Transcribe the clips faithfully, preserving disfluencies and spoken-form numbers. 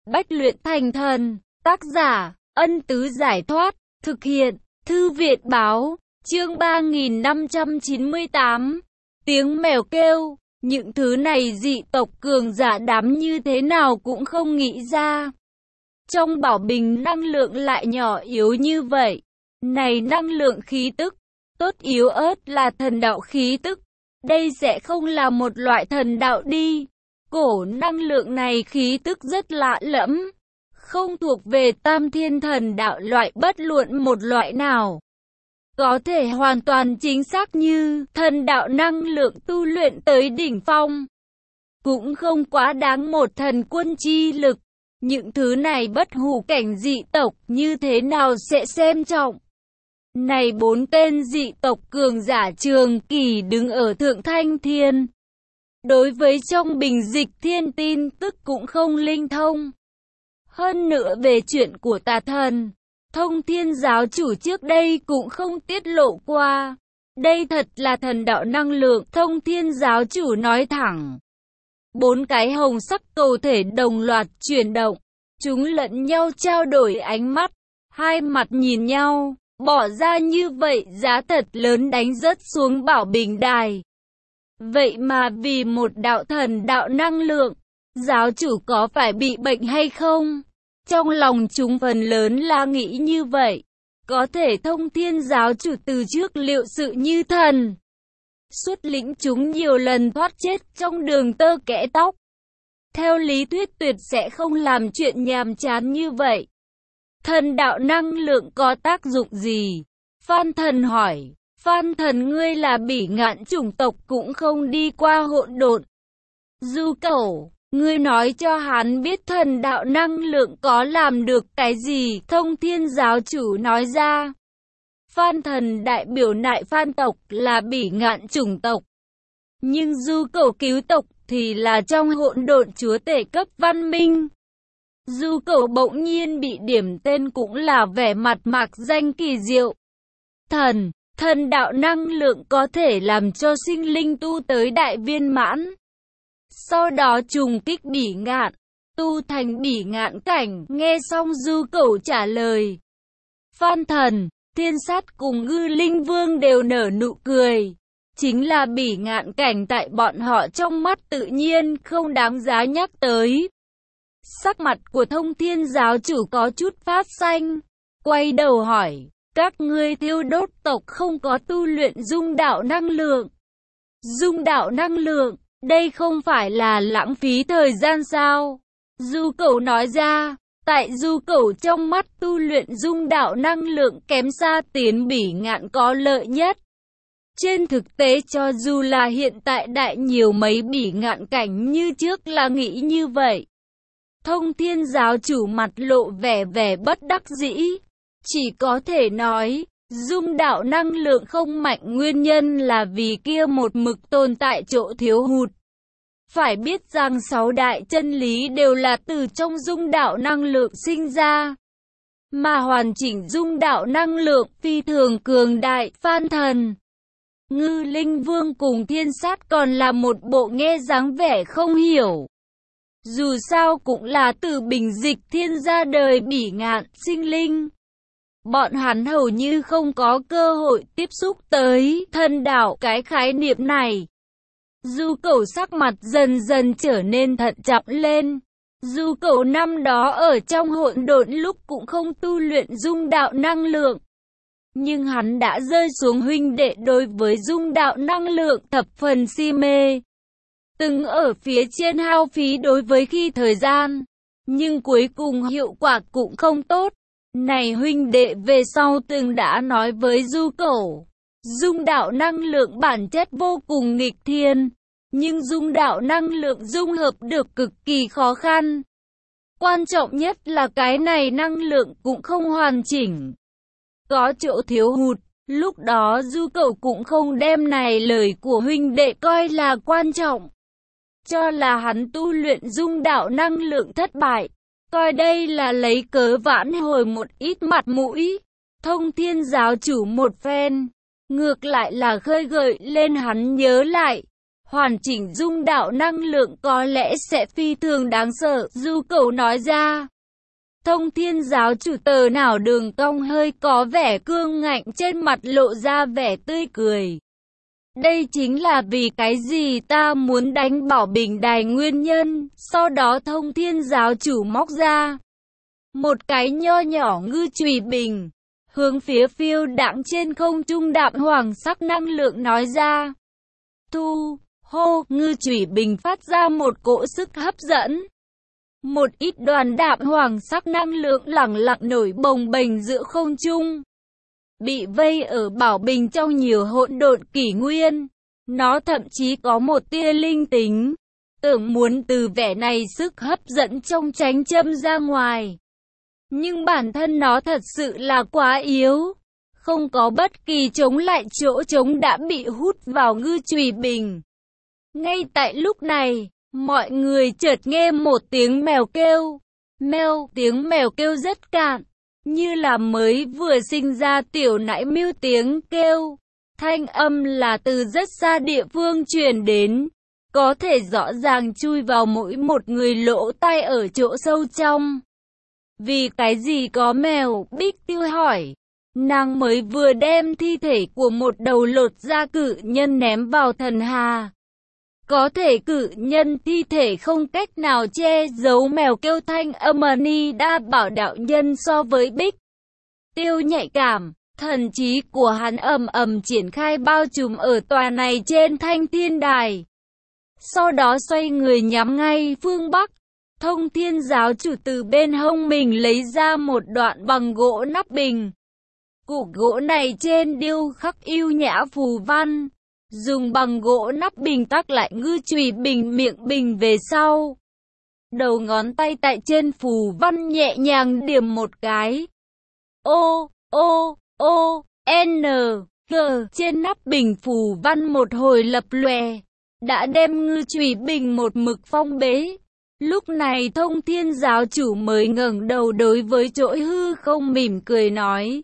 Bách luyện thành thần. Tác giả, Ân Tứ Giải Thoát. Thực hiện, Thư viện Báo. Chương ba nghìn năm trăm chín mươi tám. Tiếng mèo kêu. Những thứ này dị tộc cường giả đám như thế nào cũng không nghĩ ra. Trong bảo bình năng lượng lại nhỏ yếu như vậy. Này năng lượng khí tức, tốt yếu ớt là thần đạo khí tức. Đây sẽ không là một loại thần đạo đi. Cổ năng lượng này khí tức rất lạ lẫm. Không thuộc về tam thiên thần đạo loại bất luận một loại nào. Có thể hoàn toàn chính xác như thần đạo năng lượng tu luyện tới đỉnh phong. Cũng không quá đáng một thần quân chi lực. Những thứ này bất hủ cảnh dị tộc như thế nào sẽ xem trọng. Này bốn tên dị tộc cường giả trường kỳ đứng ở thượng thanh thiên. Đối với trong bình dịch thiên tin tức cũng không linh thông. Hơn nữa về chuyện của tà thần, thông thiên giáo chủ trước đây cũng không tiết lộ qua. Đây thật là thần đạo năng lượng, thông thiên giáo chủ nói thẳng. Bốn cái hồng sắc cầu thể đồng loạt chuyển động. Chúng lẫn nhau trao đổi ánh mắt. Hai mặt nhìn nhau. Bỏ ra như vậy giá thật lớn đánh rớt xuống bảo bình đài. Vậy mà vì một đạo thần đạo năng lượng, giáo chủ có phải bị bệnh hay không? Trong lòng chúng phần lớn là nghĩ như vậy. Có thể thông thiên giáo chủ từ trước liệu sự như thần. Xuất lĩnh chúng nhiều lần thoát chết trong đường tơ kẽ tóc. Theo lý thuyết tuyệt sẽ không làm chuyện nhàm chán như vậy. Thần đạo năng lượng có tác dụng gì? Phan Thần hỏi. Phan Thần ngươi là bỉ ngạn chủng tộc cũng không đi qua hỗn độn. Du Cẩu, ngươi nói cho hắn biết thần đạo năng lượng có làm được cái gì? Thông thiên giáo chủ nói ra. Phan Thần đại biểu nại Phan tộc là bỉ ngạn chủng tộc. Nhưng Du Cẩu cứu tộc thì là trong hỗn độn chúa tể cấp văn minh. Du Cẩu bỗng nhiên bị điểm tên cũng là vẻ mặt mạc danh kỳ diệu. Thần, thần đạo năng lượng có thể làm cho sinh linh tu tới đại viên mãn. Sau đó trùng kích bỉ ngạn, tu thành bỉ ngạn cảnh. Nghe xong Du Cẩu trả lời. Phan Thần, Thiên Sát cùng Ngư Linh Vương đều nở nụ cười. Chính là bỉ ngạn cảnh tại bọn họ trong mắt tự nhiên không đáng giá nhắc tới. Sắc mặt của thông thiên giáo chủ có chút phát xanh. Quay đầu hỏi. Các ngươi thiêu đốt tộc không có tu luyện dung đạo năng lượng. Dung đạo năng lượng, đây không phải là lãng phí thời gian sao? Du Cẩu nói ra. Tại Du Cẩu trong mắt tu luyện dung đạo năng lượng kém xa tiến bỉ ngạn có lợi nhất. Trên thực tế cho dù là hiện tại đại nhiều mấy bỉ ngạn cảnh như trước là nghĩ như vậy. Thông thiên giáo chủ mặt lộ vẻ vẻ bất đắc dĩ. Chỉ có thể nói, dung đạo năng lượng không mạnh nguyên nhân là vì kia một mực tồn tại chỗ thiếu hụt. Phải biết rằng sáu đại chân lý đều là từ trong dung đạo năng lượng sinh ra. Mà hoàn chỉnh dung đạo năng lượng phi thường cường đại. Phan Thần, Ngư Linh Vương cùng Thiên Sát còn là một bộ nghe dáng vẻ không hiểu. Dù sao cũng là từ bình dịch thiên ra đời bỉ ngạn sinh linh. Bọn hắn hầu như không có cơ hội tiếp xúc tới thần đạo cái khái niệm này. Du Cẩu sắc mặt dần dần trở nên thận trọng lên. Du Cẩu năm đó ở trong hỗn độn lúc cũng không tu luyện dung đạo năng lượng. Nhưng hắn đã rơi xuống huynh đệ đối với dung đạo năng lượng thập phần si mê. Từng ở phía trên hao phí đối với khi thời gian. Nhưng cuối cùng hiệu quả cũng không tốt. Này huynh đệ về sau từng đã nói với Du Cẩu. Dung đạo năng lượng bản chất vô cùng nghịch thiên. Nhưng dung đạo năng lượng dung hợp được cực kỳ khó khăn. Quan trọng nhất là cái này năng lượng cũng không hoàn chỉnh. Có chỗ thiếu hụt. Lúc đó Du Cẩu cũng không đem này lời của huynh đệ coi là quan trọng. Cho là hắn tu luyện dung đạo năng lượng thất bại. Coi đây là lấy cớ vãn hồi một ít mặt mũi. Thông thiên giáo chủ một phen. Ngược lại là khơi gợi lên hắn nhớ lại. hoàn chỉnh dung đạo năng lượng có lẽ sẽ phi thường đáng sợ, Du Cẩu nói ra. Thông Thiên giáo chủ tờ nào đường cong hơi có vẻ cương ngạnh, trên mặt lộ ra vẻ tươi cười. Đây chính là vì cái gì ta muốn đánh Bảo Bình Đài nguyên nhân. Sau đó Thông Thiên giáo chủ móc ra một cái nho nhỏ ngư chùy bình, hướng phía phiêu đãng trên không trung đạm hoàng sắc năng lượng nói ra. Thu, hô, ngư chùy bình phát ra một cỗ sức hấp dẫn. Một ít đoàn đạm hoàng sắc năng lượng lẳng lặng nổi bồng bềnh giữa không trung. Bị vây ở Bảo Bình trong nhiều hỗn độn kỷ nguyên. Nó thậm chí có một tia linh tính, tưởng muốn từ vẻ này sức hấp dẫn trong tránh châm ra ngoài. Nhưng bản thân nó thật sự là quá yếu. Không có bất kỳ chống lại, chỗ trống đã bị hút vào ngư chùy bình. Ngay tại lúc này, mọi người chợt nghe một tiếng mèo kêu. Mèo, tiếng mèo kêu rất cạn, như là mới vừa sinh ra tiểu nãi miêu tiếng kêu. Thanh âm là từ rất xa địa phương truyền đến, có thể rõ ràng chui vào mỗi một người lỗ tai ở chỗ sâu trong. Vì cái gì có mèo? Bích Tiêu hỏi. Nàng mới vừa đem thi thể của một đầu lột da cự nhân ném vào thần hà. Có thể cự nhân thi thể không cách nào che giấu mèo kêu. Thanh âm ni đa bảo đạo nhân so với Bích Tiêu nhạy cảm, thần trí của hắn ầm ầm triển khai bao trùm ở tòa này trên Thanh Thiên Đài. Sau đó xoay người nhắm ngay phương Bắc. Thông Thiên giáo chủ từ bên hông mình lấy ra một đoạn bằng gỗ nắp bình. Củ gỗ này trên điêu khắc yêu nhã phù văn. Dùng bằng gỗ nắp bình tắc lại ngư chùy bình miệng bình về sau. Đầu ngón tay tại trên phù văn nhẹ nhàng điểm một cái. O, O, O, N, G trên nắp bình phù văn một hồi lập lòe. Đã đem ngư chùy bình một mực phong bế. Lúc này Thông Thiên giáo chủ mới ngẩng đầu đối với chỗi hư không mỉm cười nói.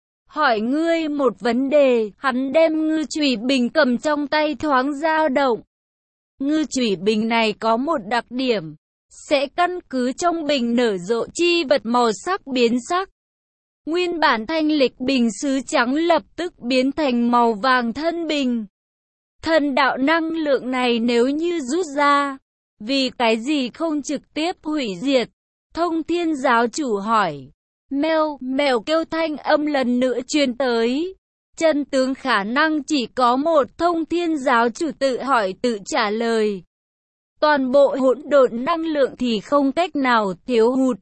Hỏi ngươi một vấn đề. Hắn đem ngư chùy bình cầm trong tay thoáng dao động. Ngư chùy bình này có một đặc điểm, sẽ căn cứ trong bình nở rộ chi vật màu sắc biến sắc. Nguyên bản thanh lịch bình sứ trắng lập tức biến thành màu vàng thân bình. Thần đạo năng lượng này nếu như rút ra, vì cái gì không trực tiếp hủy diệt? Thông Thiên giáo chủ hỏi. Mèo, mèo kêu thanh âm lần nữa truyền tới. Chân tướng khả năng chỉ có một. Thông Thiên giáo chủ tự hỏi tự trả lời. Toàn bộ hỗn độn năng lượng thì không cách nào thiếu hụt.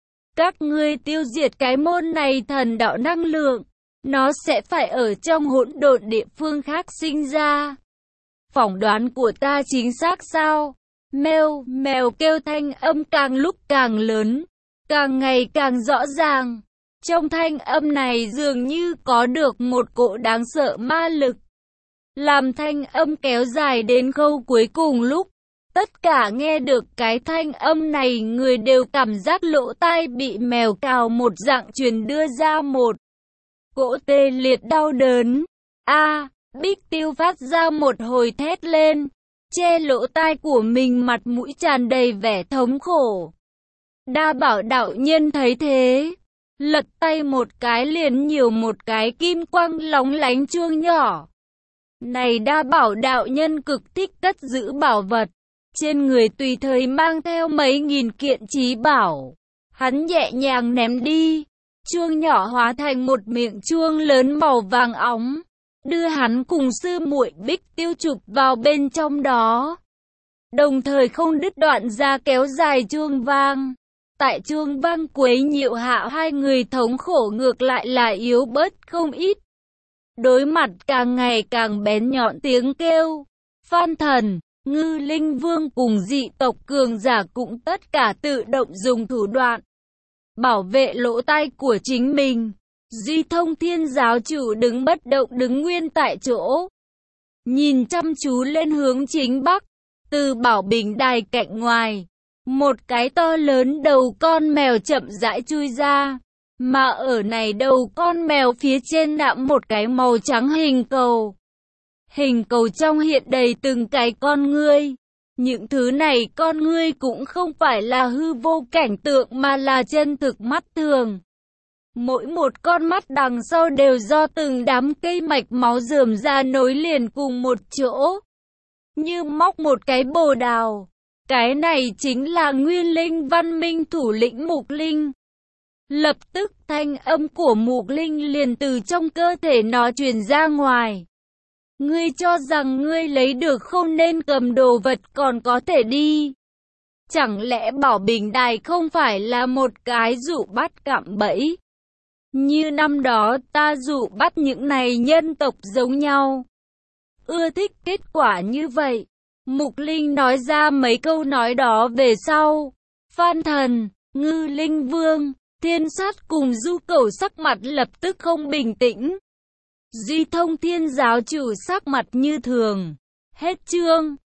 Các ngươi tiêu diệt cái môn này thần đạo năng lượng, nó sẽ phải ở trong hỗn độn địa phương khác sinh ra. Phỏng đoán của ta chính xác sao? Mèo, mèo kêu thanh âm càng lúc càng lớn, càng ngày càng rõ ràng. Trong thanh âm này dường như có được một cỗ đáng sợ ma lực. Làm thanh âm kéo dài đến khâu cuối cùng lúc tất cả nghe được cái thanh âm này, người đều cảm giác lỗ tai bị mèo cào một dạng truyền đưa ra một cỗ tê liệt đau đớn. A, Bích Tiêu phát ra một hồi thét lên, che lỗ tai của mình, mặt mũi tràn đầy vẻ thống khổ. Đa bảo đạo nhân thấy thế, lật tay một cái liền nhiều một cái kim quang lóng lánh chuông nhỏ. Này Đa bảo đạo nhân cực thích cất giữ bảo vật, trên người tùy thời mang theo mấy nghìn kiện trí bảo. Hắn nhẹ nhàng ném đi, chuông nhỏ hóa thành một miệng chuông lớn màu vàng óng, đưa hắn cùng sư muội Bích Tiêu chụp vào bên trong đó. Đồng thời không đứt đoạn ra kéo dài chuông vang. Tại chuông vang quấy nhiễu hạ, hai người thống khổ ngược lại là yếu bớt không ít. Đối mặt càng ngày càng bén nhọn tiếng kêu, Phan Thần, Ngư Linh Vương cùng dị tộc cường giả cũng tất cả tự động dùng thủ đoạn bảo vệ lỗ tai của chính mình. Duy Thông Thiên giáo chủ đứng bất động, đứng nguyên tại chỗ, nhìn chăm chú lên hướng chính bắc. Từ Bảo Bình Đài cạnh ngoài, một cái to lớn đầu con mèo chậm rãi chui ra, mà ở này đầu con mèo phía trên nạm một cái màu trắng hình cầu. Hình cầu trong hiện đầy từng cái con ngươi. Những thứ này con ngươi cũng không phải là hư vô cảnh tượng mà là chân thực mắt thường. Mỗi một con mắt đằng sau đều do từng đám cây mạch máu rườm ra nối liền cùng một chỗ. Như móc một cái bồ đào. Cái này chính là nguyên linh văn minh thủ lĩnh Mục Linh. Lập tức thanh âm của Mục Linh liền từ trong cơ thể nó truyền ra ngoài. Ngươi cho rằng ngươi lấy được không nên cầm đồ vật còn có thể đi. Chẳng lẽ Bảo Bình Đài không phải là một cái dụ bắt cạm bẫy? Như năm đó ta dụ bắt những này nhân tộc giống nhau. Ưa thích kết quả như vậy. Mục Linh nói ra mấy câu nói đó về sau. Phan Thần, Ngư Linh Vương, Thiên Sát cùng Du Cẩu sắc mặt lập tức không bình tĩnh. Duy Thông Thiên giáo chủ sắc mặt như thường. Hết chương.